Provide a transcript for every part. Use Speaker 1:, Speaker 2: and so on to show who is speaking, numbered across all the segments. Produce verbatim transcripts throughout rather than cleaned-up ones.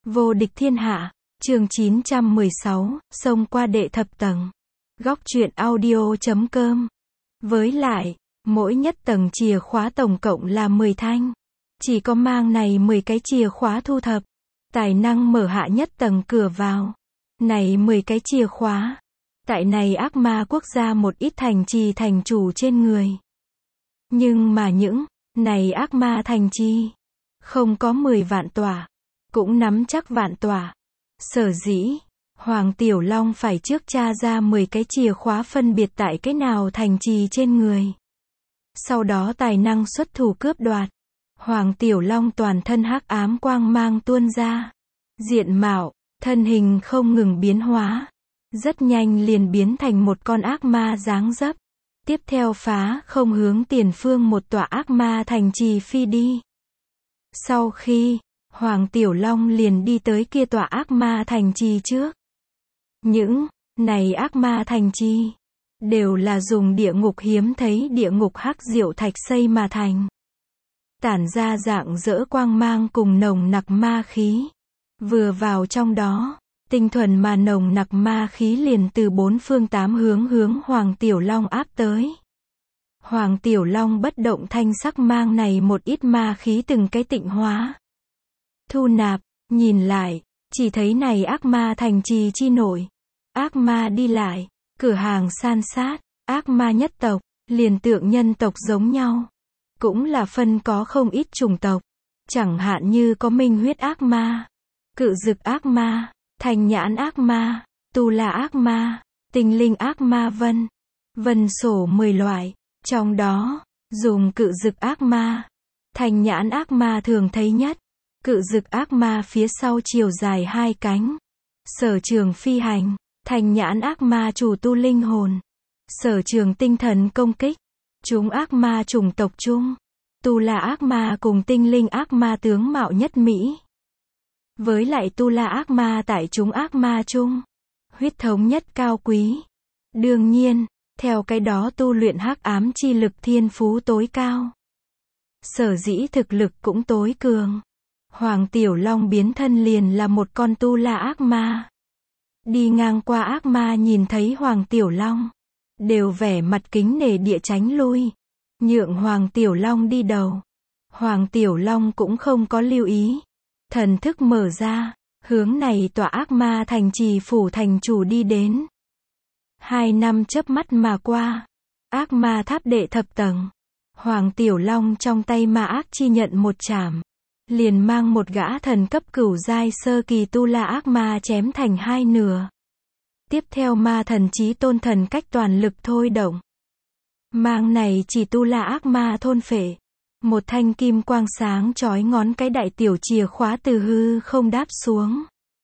Speaker 1: Vô địch thiên hạ, chương chín trăm mười sáu, xông qua đệ thập tầng. Góc truyện audio chấm com. Với lại, mỗi nhất tầng chìa khóa tổng cộng là mười thanh. Chỉ có mang này mười cái chìa khóa thu thập, tài năng mở hạ nhất tầng cửa vào. Này mười cái chìa khóa, tại này ác ma quốc gia một ít thành trì thành chủ trên người. Nhưng mà những, này ác ma thành trì, không có mười vạn tòa, cũng nắm chắc vạn tòa. Sở dĩ, Hoàng Tiểu Long phải trước tra ra mười cái chìa khóa phân biệt tại cái nào thành trì trên người. Sau đó tài năng xuất thủ cướp đoạt. Hoàng Tiểu Long toàn thân hắc ám quang mang tuôn ra. Diện mạo, thân hình không ngừng biến hóa. Rất nhanh liền biến thành một con ác ma dáng dấp. Tiếp theo phá không hướng tiền phương một tòa ác ma thành trì phi đi. Sau khi, Hoàng Tiểu Long liền đi tới kia tòa ác ma thành trì trước. Những, này ác ma thành trì, đều là dùng địa ngục hiếm thấy địa ngục hắc diệu thạch xây mà thành. Tản ra dạng dỡ quang mang cùng nồng nặc ma khí. Vừa vào trong đó, tinh thuần mà nồng nặc ma khí liền từ bốn phương tám hướng hướng Hoàng Tiểu Long áp tới. Hoàng Tiểu Long bất động thanh sắc mang này một ít ma khí từng cái tịnh hóa. Thu nạp, nhìn lại, chỉ thấy này ác ma thành trì chi nổi. Ác ma đi lại, cửa hàng san sát, ác ma nhất tộc, liền tượng nhân tộc giống nhau. Cũng là phân có không ít chủng tộc. Chẳng hạn như có minh huyết ác ma, cự dực ác ma, thành nhãn ác ma, tu la ác ma, tinh linh ác ma vân. Vân sổ mười loại, trong đó, dùng cự dực ác ma, thành nhãn ác ma thường thấy nhất. Cự dực ác ma phía sau chiều dài hai cánh. Sở trường phi hành, thành nhãn ác ma chủ tu linh hồn. Sở trường tinh thần công kích. Chúng ác ma chủng tộc chung. Tu la ác ma cùng tinh linh ác ma tướng mạo nhất mỹ. Với lại tu la ác ma tại chúng ác ma chung. Huyết thống nhất cao quý. Đương nhiên, theo cái đó tu luyện hắc ám chi lực thiên phú tối cao. Sở dĩ thực lực cũng tối cường. Hoàng Tiểu Long biến thân liền là một con tu la ác ma. Đi ngang qua ác ma nhìn thấy Hoàng Tiểu Long, đều vẻ mặt kính nể địa tránh lui, nhượng Hoàng Tiểu Long đi đầu. Hoàng Tiểu Long cũng không có lưu ý, thần thức mở ra, hướng này tòa ác ma thành trì phủ thành chủ đi đến. Hai năm chớp mắt mà qua, ác ma tháp đệ thập tầng, Hoàng Tiểu Long trong tay ma ác chi nhận một chảm, liền mang một gã thần cấp cửu giai sơ kỳ tu la ác ma chém thành hai nửa. Tiếp theo ma thần chí tôn thần cách toàn lực thôi động. Mang này chỉ tu la ác ma thôn phệ. Một thanh kim quang sáng chói ngón cái đại tiểu chìa khóa từ hư không đáp xuống.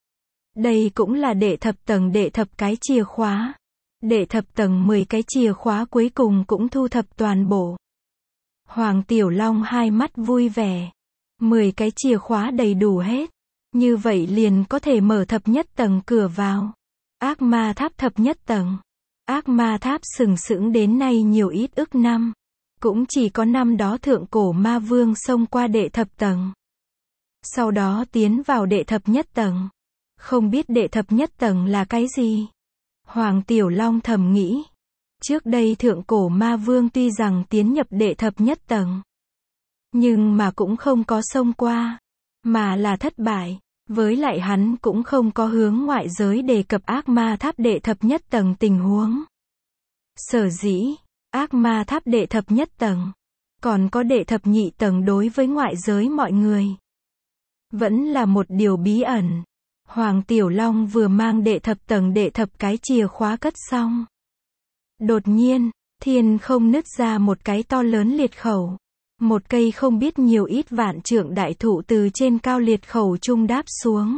Speaker 1: Đây cũng là đệ thập tầng đệ thập cái chìa khóa. Đệ thập tầng mười cái chìa khóa cuối cùng cũng thu thập toàn bộ. Hoàng Tiểu Long hai mắt vui vẻ. mười cái chìa khóa đầy đủ hết. Như vậy liền có thể mở thập nhất tầng cửa vào. Ác ma tháp thập nhất tầng. Ác ma tháp sừng sững đến nay nhiều ít ức năm. Cũng chỉ có năm đó thượng cổ ma vương xông qua đệ thập tầng. Sau đó tiến vào đệ thập nhất tầng. Không biết đệ thập nhất tầng là cái gì? Hoàng Tiểu Long thầm nghĩ. Trước đây thượng cổ ma vương tuy rằng tiến nhập đệ thập nhất tầng, nhưng mà cũng không có xông qua, mà là thất bại. Với lại hắn cũng không có hướng ngoại giới đề cập ác ma tháp đệ thập nhất tầng tình huống. Sở dĩ, ác ma tháp đệ thập nhất tầng, còn có đệ thập nhị tầng đối với ngoại giới mọi người, vẫn là một điều bí ẩn. Hoàng Tiểu Long vừa mang đệ thập tầng đệ thập cái chìa khóa cất xong. Đột nhiên, thiên không nứt ra một cái to lớn liệt khẩu. Một cây không biết nhiều ít vạn trượng đại thụ từ trên cao liệt khẩu trung đáp xuống.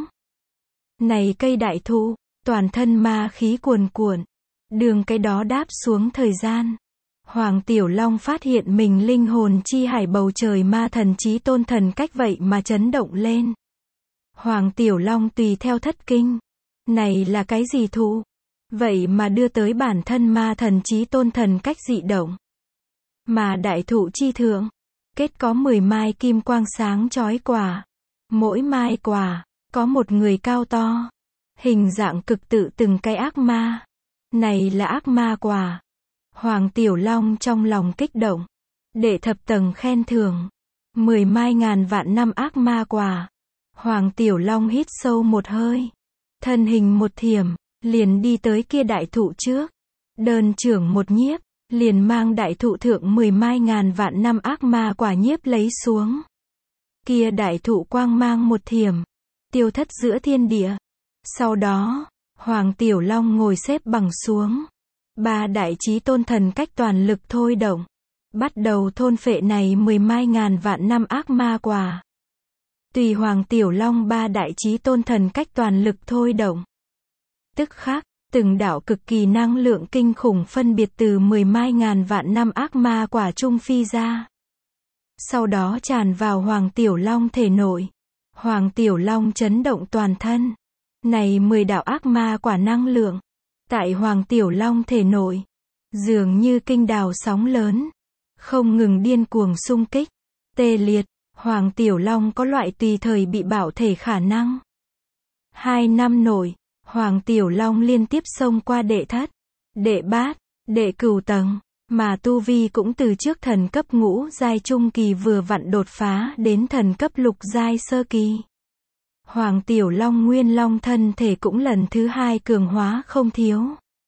Speaker 1: Này cây đại thụ, toàn thân ma khí cuồn cuộn. Đường cái đó đáp xuống thời gian. Hoàng Tiểu Long phát hiện mình linh hồn chi hải bầu trời ma thần chí tôn thần cách vậy mà chấn động lên. Hoàng Tiểu Long tùy theo thất kinh. Này là cái gì thụ? Vậy mà đưa tới bản thân ma thần chí tôn thần cách dị động. Mà đại thụ chi thượng, kết có mười mai kim quang sáng chói quả. Mỗi mai quả, có một người cao to, hình dạng cực tự từng cái ác ma. Này là ác ma quả. Hoàng Tiểu Long trong lòng kích động. Đệ thập tầng khen thưởng. Mười mai ngàn vạn năm ác ma quả. Hoàng Tiểu Long hít sâu một hơi. Thân hình một thiểm, liền đi tới kia đại thụ trước. Đơn trưởng một nhiếp, liền mang đại thụ thượng mười mai ngàn vạn năm ác ma quả nhiếp lấy xuống. Kia đại thụ quang mang một thiểm, tiêu thất giữa thiên địa. Sau đó, Hoàng Tiểu Long ngồi xếp bằng xuống. Ba đại chí tôn thần cách toàn lực thôi động. Bắt đầu thôn phệ này mười mai ngàn vạn năm ác ma quả. Tùy Hoàng Tiểu Long ba đại chí tôn thần cách toàn lực thôi động. Tức khắc, từng đạo cực kỳ năng lượng kinh khủng phân biệt từ mười mai ngàn vạn năm ác ma quả trung phi ra. Sau đó tràn vào Hoàng Tiểu Long thể nội. Hoàng Tiểu Long chấn động toàn thân. Này mười đạo ác ma quả năng lượng. Tại Hoàng Tiểu Long thể nội. Dường như kinh đào sóng lớn. Không ngừng điên cuồng xung kích. Tê liệt. Hoàng Tiểu Long có loại tùy thời bị bảo thể khả năng. Hai năm nội, Hoàng Tiểu Long liên tiếp xông qua đệ thất, đệ bát, đệ cửu tầng. Mà tu vi cũng từ trước thần cấp ngũ giai trung kỳ vừa vặn đột phá đến thần cấp lục giai sơ kỳ. Hoàng Tiểu Long nguyên long thân thể cũng lần thứ hai cường hóa không thiếu.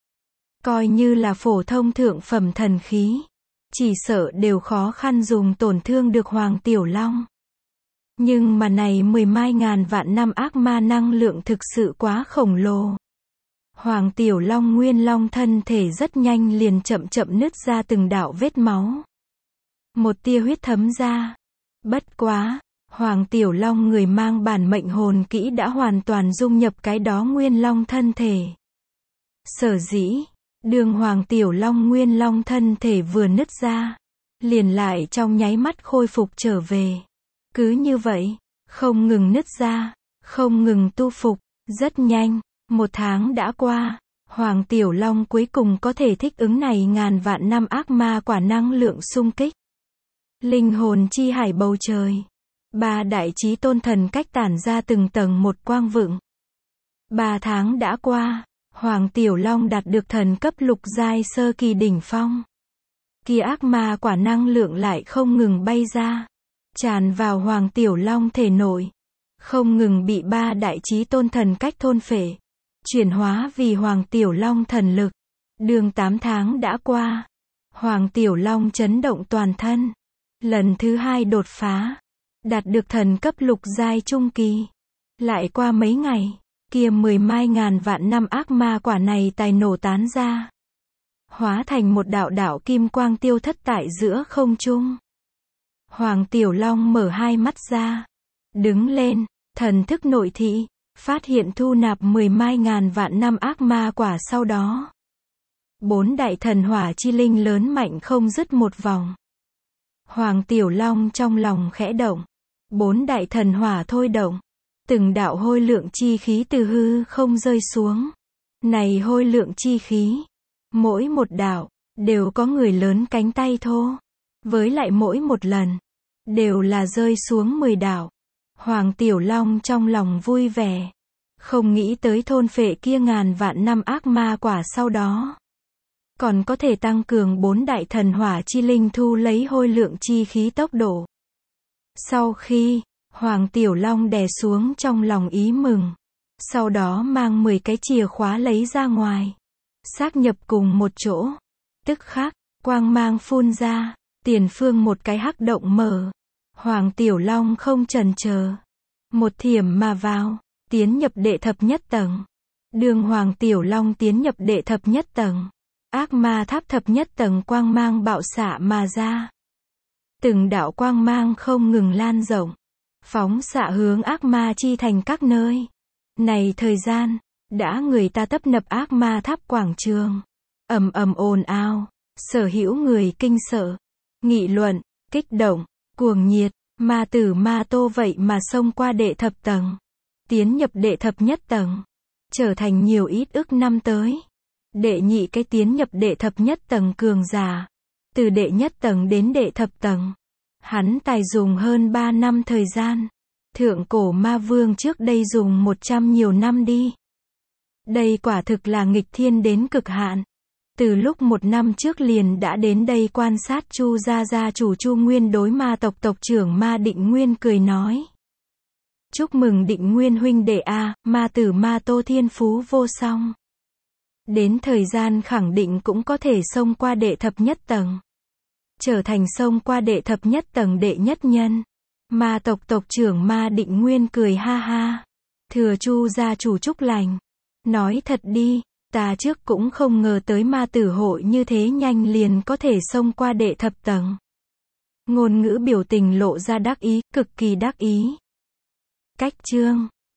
Speaker 1: Coi như là phổ thông thượng phẩm thần khí, chỉ sợ đều khó khăn dùng tổn thương được Hoàng Tiểu Long. Nhưng mà này mười mai ngàn vạn năm ác ma năng lượng thực sự quá khổng lồ. Hoàng Tiểu Long nguyên long thân thể rất nhanh liền chậm chậm nứt ra từng đạo vết máu. Một tia huyết thấm ra. Bất quá, Hoàng Tiểu Long người mang bản mệnh hồn kỹ đã hoàn toàn dung nhập cái đó nguyên long thân thể. Sở dĩ, đường Hoàng Tiểu Long nguyên long thân thể vừa nứt ra, liền lại trong nháy mắt khôi phục trở về. Cứ như vậy, không ngừng nứt ra, không ngừng tu phục, rất nhanh. Một tháng đã qua, Hoàng Tiểu Long cuối cùng có thể thích ứng này ngàn vạn năm ác ma quả năng lượng xung kích. Linh hồn chi hải bầu trời. Ba đại chí tôn thần cách tản ra từng tầng một quang vựng. Ba tháng đã qua, Hoàng Tiểu Long đạt được thần cấp lục giai sơ kỳ đỉnh phong. Kia ác ma quả năng lượng lại không ngừng bay ra, tràn vào Hoàng Tiểu Long thể nội, không ngừng bị ba đại chí tôn thần cách thôn phệ, chuyển hóa vì Hoàng Tiểu Long thần lực. Đường tám tháng đã qua, Hoàng Tiểu Long chấn động toàn thân, lần thứ hai đột phá, đạt được thần cấp lục giai trung kỳ. Lại qua mấy ngày, kia mười mai ngàn vạn năm ác ma quả này tài nổ tán ra, hóa thành một đạo đạo kim quang tiêu thất tại giữa không trung. Hoàng Tiểu Long mở hai mắt ra, đứng lên, thần thức nội thị, phát hiện thu nạp mười mai ngàn vạn năm ác ma quả sau đó. Bốn đại thần hỏa chi linh lớn mạnh không dứt một vòng. Hoàng Tiểu Long trong lòng khẽ động. Bốn đại thần hỏa thôi động. Từng đạo hôi lượng chi khí từ hư không rơi xuống. Này hôi lượng chi khí, mỗi một đạo, đều có người lớn cánh tay thô. Với lại mỗi một lần, đều là rơi xuống mười đạo. Hoàng Tiểu Long trong lòng vui vẻ. Không nghĩ tới thôn phệ kia ngàn vạn năm ác ma quả sau đó. Còn có thể tăng cường bốn đại thần hỏa chi linh thu lấy hôi lượng chi khí tốc độ. Sau khi, Hoàng Tiểu Long đè xuống trong lòng ý mừng. Sau đó mang mười cái chìa khóa lấy ra ngoài. Xác nhập cùng một chỗ. Tức khắc, quang mang phun ra, tiền phương một cái hắc động mở. Hoàng Tiểu Long không chần chờ. Một thiểm mà vào, tiến nhập đệ thập nhất tầng. Đường Hoàng Tiểu Long tiến nhập đệ thập nhất tầng. Ác ma tháp thập nhất tầng quang mang bạo xạ mà ra. Từng đạo quang mang không ngừng lan rộng. Phóng xạ hướng ác ma chi thành các nơi. Này thời gian, đã người ta tấp nập ác ma tháp quảng trường. Ầm ầm ồn ào, sở hữu người kinh sợ, nghị luận, kích động, cuồng nhiệt, ma tử ma tô vậy mà xông qua đệ thập tầng. Tiến nhập đệ thập nhất tầng. Trở thành nhiều ít ức năm tới. Đệ nhị cái tiến nhập đệ thập nhất tầng cường giả. Từ đệ nhất tầng đến đệ thập tầng. Hắn tài dùng hơn ba năm thời gian. Thượng cổ ma vương trước đây dùng một trăm nhiều năm đi. Đây quả thực là nghịch thiên đến cực hạn. Từ lúc một năm trước liền đã đến đây quan sát Chu gia gia chủ Chu Nguyên đối ma tộc tộc trưởng Ma Định Nguyên cười nói. Chúc mừng Định Nguyên huynh đệ a, ma tử Ma Tô thiên phú vô song. Đến thời gian khẳng định cũng có thể xông qua đệ thập nhất tầng. Trở thành xông qua đệ thập nhất tầng đệ nhất nhân. Ma tộc tộc trưởng Ma Định Nguyên cười ha ha. Thừa Chu gia chủ chúc lành. Nói thật đi, ta trước cũng không ngờ tới ma tử hội như thế nhanh liền có thể xông qua đệ thập tầng. Ngôn ngữ biểu tình lộ ra đắc ý, cực kỳ đắc ý. Cách chương